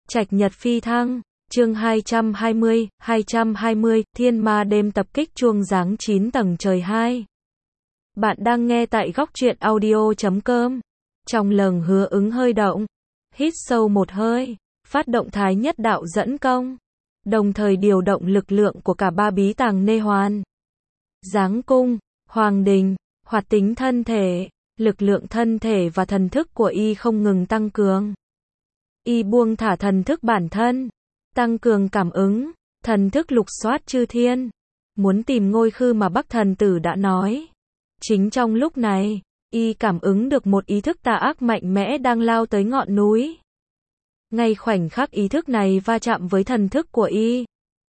Trạch Nhật phi thăng, chương 220, Thiên Ma đêm tập kích chuông giáng 9 tầng trời 2. Bạn đang nghe tại góc truyện audio.com. Trong lòng Hứa Ứng hơi động, hít sâu một hơi, phát động thái nhất đạo dẫn công, đồng thời điều động lực lượng của cả ba bí tàng nê hoàn. Giáng cung, hoàng đình, hoạt tính thân thể, lực lượng thân thể và thần thức của y không ngừng tăng cường. Y buông thả thần thức bản thân, tăng cường cảm ứng, thần thức lục soát chư thiên, muốn tìm ngôi khư mà Bắc thần tử đã nói. Chính trong lúc này, y cảm ứng được một ý thức tà ác mạnh mẽ đang lao tới ngọn núi. Ngay khoảnh khắc ý thức này va chạm với thần thức của y,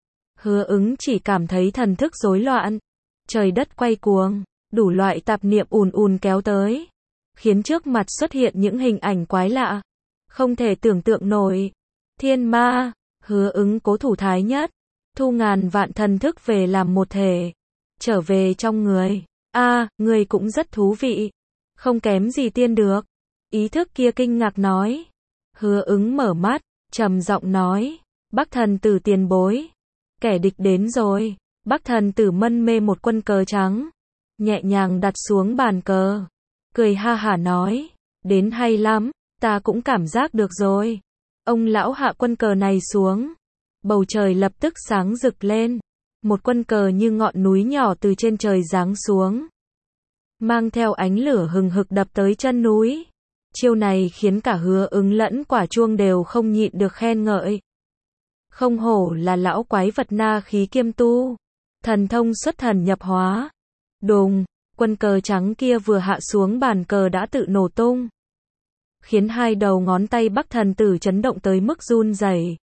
Hứa Ứng chỉ cảm thấy thần thức rối loạn, trời đất quay cuồng, đủ loại tạp niệm ùn ùn kéo tới, khiến trước mặt xuất hiện những hình ảnh quái lạ, không thể tưởng tượng nổi. Thiên ma, Hứa Ứng cố thủ thái nhất, thu ngàn vạn thần thức về làm một thể, trở về trong người. Người cũng rất thú vị, không kém gì tiên được. Ý thức kia kinh ngạc nói. Hứa Ứng mở mắt, trầm giọng nói, Bắc thần tử tiền bối, kẻ địch đến rồi. Bắc thần tử mân mê một quân cờ trắng, nhẹ nhàng đặt xuống bàn cờ, cười ha hả nói, đến hay lắm, ta cũng cảm giác được rồi. Ông lão hạ quân cờ này xuống, bầu trời lập tức sáng rực lên, một quân cờ như ngọn núi nhỏ từ trên trời giáng xuống, mang theo ánh lửa hừng hực đập tới chân núi. Chiêu này khiến cả Hứa Ứng lẫn Quả Chuông đều không nhịn được khen ngợi. Không hổ là lão quái vật na khí kiêm tu, thần thông xuất thần nhập hóa. Đùng, quân cờ trắng kia vừa hạ xuống bàn cờ đã tự nổ tung, khiến hai đầu ngón tay Bắc thần tử chấn động tới mức run rẩy.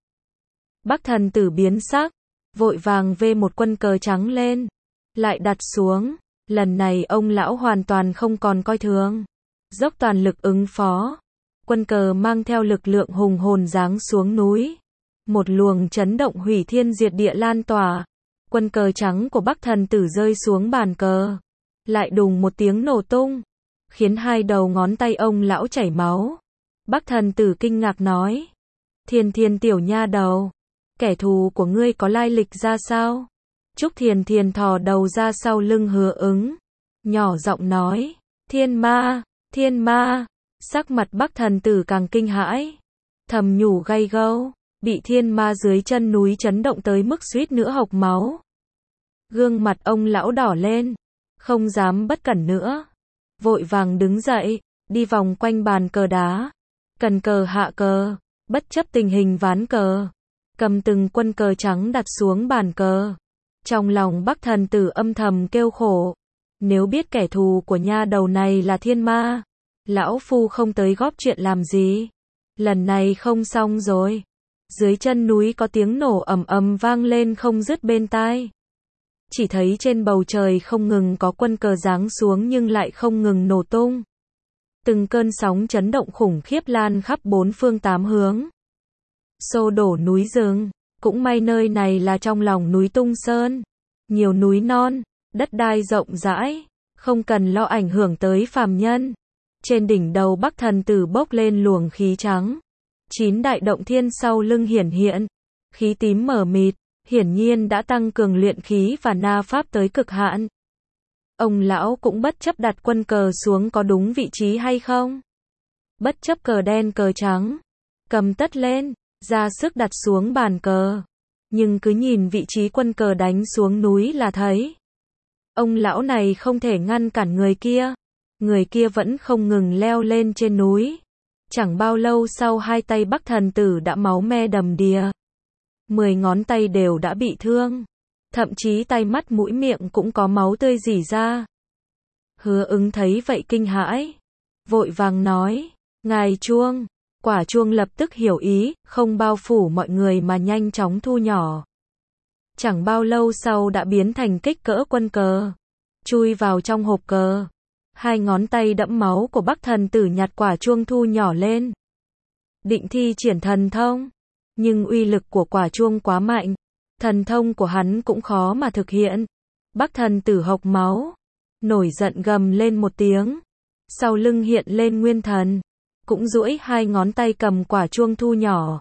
Bắc thần tử biến sắc, vội vàng vê một quân cờ trắng lên, lại đặt xuống. Lần này ông lão hoàn toàn không còn coi thường, dốc toàn lực ứng phó. Quân cờ mang theo lực lượng hùng hồn giáng xuống núi, một luồng chấn động hủy thiên diệt địa lan tỏa. Quân cờ trắng của Bắc thần tử rơi xuống bàn cờ, lại đùng một tiếng nổ tung, khiến hai đầu ngón tay ông lão chảy máu. Bắc thần tử kinh ngạc nói, Thiền Thiền tiểu nha đầu, kẻ thù của ngươi có lai lịch ra sao? Trúc Thiền Thiền thò đầu ra sau lưng Hứa Ứng, nhỏ giọng nói, thiên ma, thiên ma. Sắc mặt Bắc thần tử càng kinh hãi, thầm nhủ gay gâu, bị thiên ma dưới chân núi chấn động tới mức suýt nữa hộc máu. Gương mặt ông lão đỏ lên, không dám bất cẩn nữa, vội vàng đứng dậy, đi vòng quanh bàn cờ đá, cần cờ hạ cờ, bất chấp tình hình ván cờ, cầm từng quân cờ trắng đặt xuống bàn cờ. Trong lòng Bắc thần tử âm thầm kêu khổ, nếu biết kẻ thù của nha đầu này là thiên ma, lão phu không tới góp chuyện làm gì. Lần này không xong rồi. Dưới chân núi có tiếng nổ ầm ầm vang lên không dứt bên tai. Chỉ thấy trên bầu trời không ngừng có quân cờ giáng xuống nhưng lại không ngừng nổ tung. Từng cơn sóng chấn động khủng khiếp lan khắp bốn phương tám hướng, xô đổ núi rừng. Cũng may nơi này là trong lòng núi Tung Sơn, nhiều núi non, đất đai rộng rãi, không cần lo ảnh hưởng tới phàm nhân. Trên đỉnh đầu Bắc thần tử bốc lên luồng khí trắng, 9 đại động thiên sau lưng hiển hiện, khí tím mờ mịt, hiển nhiên đã tăng cường luyện khí và na pháp tới cực hạn. Ông lão cũng bất chấp đặt quân cờ xuống có đúng vị trí hay không, bất chấp cờ đen cờ trắng, cầm tất lên, ra sức đặt xuống bàn cờ, nhưng cứ nhìn vị trí quân cờ đánh xuống núi là thấy. Ông lão này không thể ngăn cản người kia vẫn không ngừng leo lên trên núi. Chẳng bao lâu sau hai tay Bắc thần tử đã máu me đầm đìa, 10 ngón tay đều đã bị thương, thậm chí tay mắt mũi miệng cũng có máu tươi rỉ ra. Hứa Ứng thấy vậy kinh hãi, vội vàng nói, ngài Chuông. Quả Chuông lập tức hiểu ý, không bao phủ mọi người mà nhanh chóng thu nhỏ. Chẳng bao lâu sau đã biến thành kích cỡ quân cờ, chui vào trong hộp cờ. Hai ngón tay đẫm máu của Bắc thần tử nhặt Quả Chuông thu nhỏ lên, định thi triển thần thông, nhưng uy lực của Quả Chuông quá mạnh, thần thông của hắn cũng khó mà thực hiện. Bắc thần tử hộc máu, nổi giận gầm lên một tiếng, sau lưng hiện lên nguyên thần, cũng duỗi hai ngón tay cầm Quả Chuông thu nhỏ,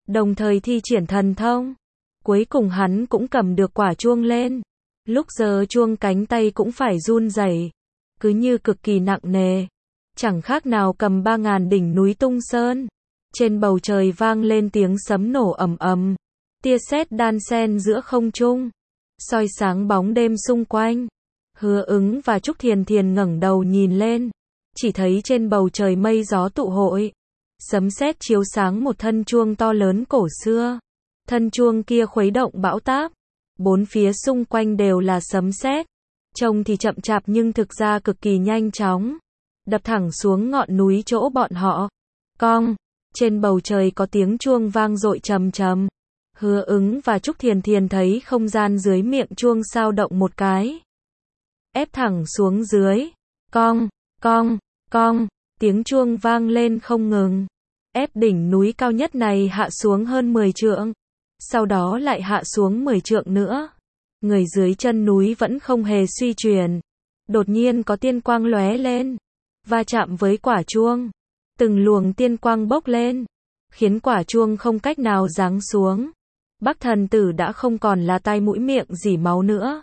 đồng thời thi triển thần thông. Cuối cùng hắn cũng cầm được quả chuông lên. Lúc giơ chuông cánh tay cũng phải run rẩy, cứ như cực kỳ nặng nề. Chẳng khác nào cầm 3.000 đỉnh núi tung sơn. Trên bầu trời vang lên tiếng sấm nổ ầm ầm. Tia sét đan xen giữa không trung, soi sáng bóng đêm xung quanh. Hứa Ứng và Trúc Thiền Thiền ngẩng đầu nhìn lên, chỉ thấy trên bầu trời mây gió tụ hội, sấm sét chiếu sáng một thân chuông to lớn cổ xưa. Thân chuông kia khuấy động bão táp, bốn phía xung quanh đều là sấm sét, trông thì chậm chạp nhưng thực ra cực kỳ nhanh chóng, đập thẳng xuống ngọn núi chỗ bọn họ. Cong, trên bầu trời có tiếng chuông vang dội trầm trầm. Hứa Ứng và Trúc Thiền Thiền thấy không gian dưới miệng chuông sao động một cái, ép thẳng xuống dưới. Cong, cong, cong, tiếng chuông vang lên không ngừng, ép đỉnh núi cao nhất này hạ xuống hơn 10 trượng, sau đó lại hạ xuống 10 trượng nữa. Người dưới chân núi vẫn không hề suy chuyển. Đột nhiên có tiên quang lóe lên, va chạm với quả chuông. Từng luồng tiên quang bốc lên, khiến quả chuông không cách nào giáng xuống. Bắc thần tử đã không còn là tai mũi miệng rỉ máu nữa,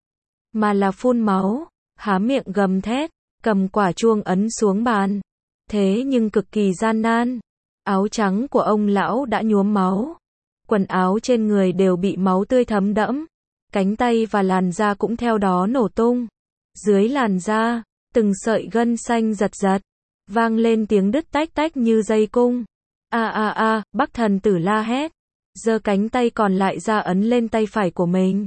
mà là phun máu, há miệng gầm thét, cầm quả chuông ấn xuống bàn. Thế nhưng cực kỳ gian nan. Áo trắng của ông lão đã nhuốm máu. Quần áo trên người đều bị máu tươi thấm đẫm. Cánh tay và làn da cũng theo đó nổ tung. Dưới làn da, từng sợi gân xanh giật giật, vang lên tiếng đứt tách tách như dây cung. Bắc thần tử la hét, giơ cánh tay còn lại ra ấn lên tay phải của mình,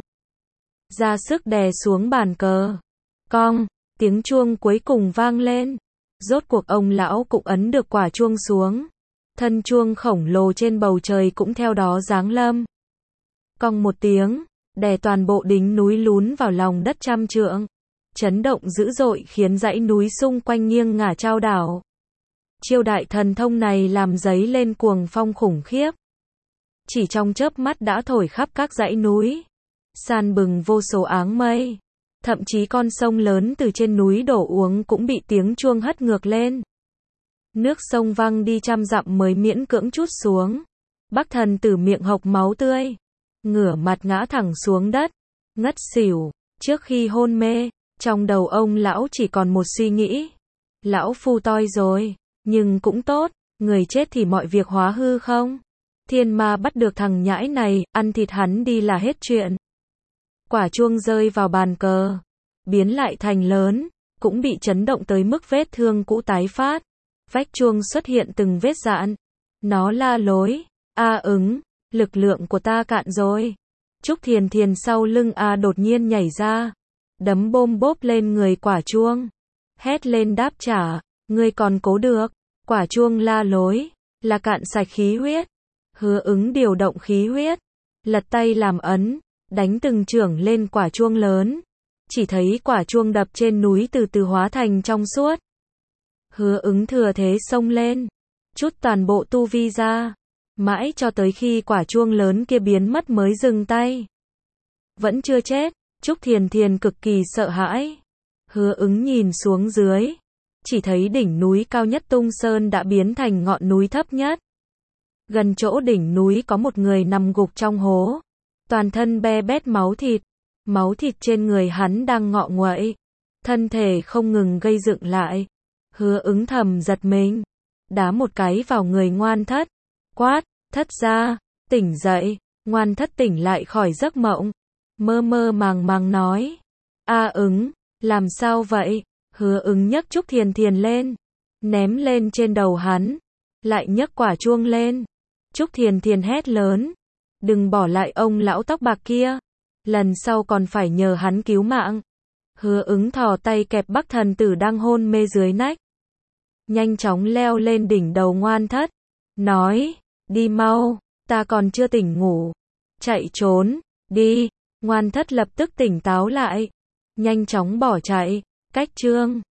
ra sức đè xuống bàn cờ. Cong, tiếng chuông cuối cùng vang lên. Rốt cuộc ông lão cũng ấn được quả chuông xuống. Thân chuông khổng lồ trên bầu trời cũng theo đó giáng lâm. Cong một tiếng, đè toàn bộ đỉnh núi lún vào lòng đất trăm trượng. Chấn động dữ dội khiến dãy núi xung quanh nghiêng ngả chao đảo. Chiêu đại thần thông này làm dấy lên cuồng phong khủng khiếp. Chỉ trong chớp mắt đã thổi khắp các dãy núi, san bừng vô số áng mây. Thậm chí con sông lớn từ trên núi đổ uống cũng bị tiếng chuông hất ngược lên. Nước sông văng đi trăm dặm mới miễn cưỡng trút xuống. Bắc thần tử miệng hộc máu tươi, ngửa mặt ngã thẳng xuống đất, ngất xỉu. Trước khi hôn mê, trong đầu ông lão chỉ còn một suy nghĩ. Lão phu toi rồi, nhưng cũng tốt, người chết thì mọi việc hóa hư không? Thiên ma bắt được thằng nhãi này, ăn thịt hắn đi là hết chuyện. Quả chuông rơi vào bàn cờ, biến lại thành lớn, cũng bị chấn động tới mức vết thương cũ tái phát. Vách chuông xuất hiện từng vết dạn. Nó la lối, Ứng, lực lượng của ta cạn rồi. Trúc Thiền Thiền sau lưng đột nhiên nhảy ra, đấm bôm bốp lên người quả chuông, hét lên đáp trả, ngươi còn cố được. Quả chuông la lối, là cạn sạch khí huyết. Hứa Ứng điều động khí huyết, lật tay làm ấn, đánh từng chưởng lên quả chuông lớn. Chỉ thấy quả chuông đập trên núi từ từ hóa thành trong suốt. Hứa Ứng thừa thế xông lên, trút toàn bộ tu vi ra, mãi cho tới khi quả chuông lớn kia biến mất mới dừng tay. Vẫn chưa chết, Trúc Thiền Thiền cực kỳ sợ hãi. Hứa Ứng nhìn xuống dưới, chỉ thấy đỉnh núi cao nhất Tung Sơn đã biến thành ngọn núi thấp nhất. Gần chỗ đỉnh núi có một người nằm gục trong hố, toàn thân be bét máu thịt trên người hắn đang ngọ nguậy, thân thể không ngừng gây dựng lại. Hứa Ứng thầm giật mình, đá một cái vào người Ngoan Thất, quát, Thất gia, tỉnh dậy. Ngoan Thất tỉnh lại khỏi giấc mộng, mơ mơ màng màng nói, Ứng, làm sao vậy? Hứa Ứng nhấc Trúc Thiền Thiền lên, ném lên trên đầu hắn, lại nhấc quả chuông lên. Trúc Thiền Thiền hét lớn, đừng bỏ lại ông lão tóc bạc kia, lần sau còn phải nhờ hắn cứu mạng. Hứa Ứng thò tay kẹp Bắc thần tử đang hôn mê dưới nách, nhanh chóng leo lên đỉnh đầu Ngoan Thất, nói, đi mau, ta còn chưa tỉnh ngủ, chạy trốn, đi. Ngoan Thất lập tức tỉnh táo lại, nhanh chóng bỏ chạy. Cách chương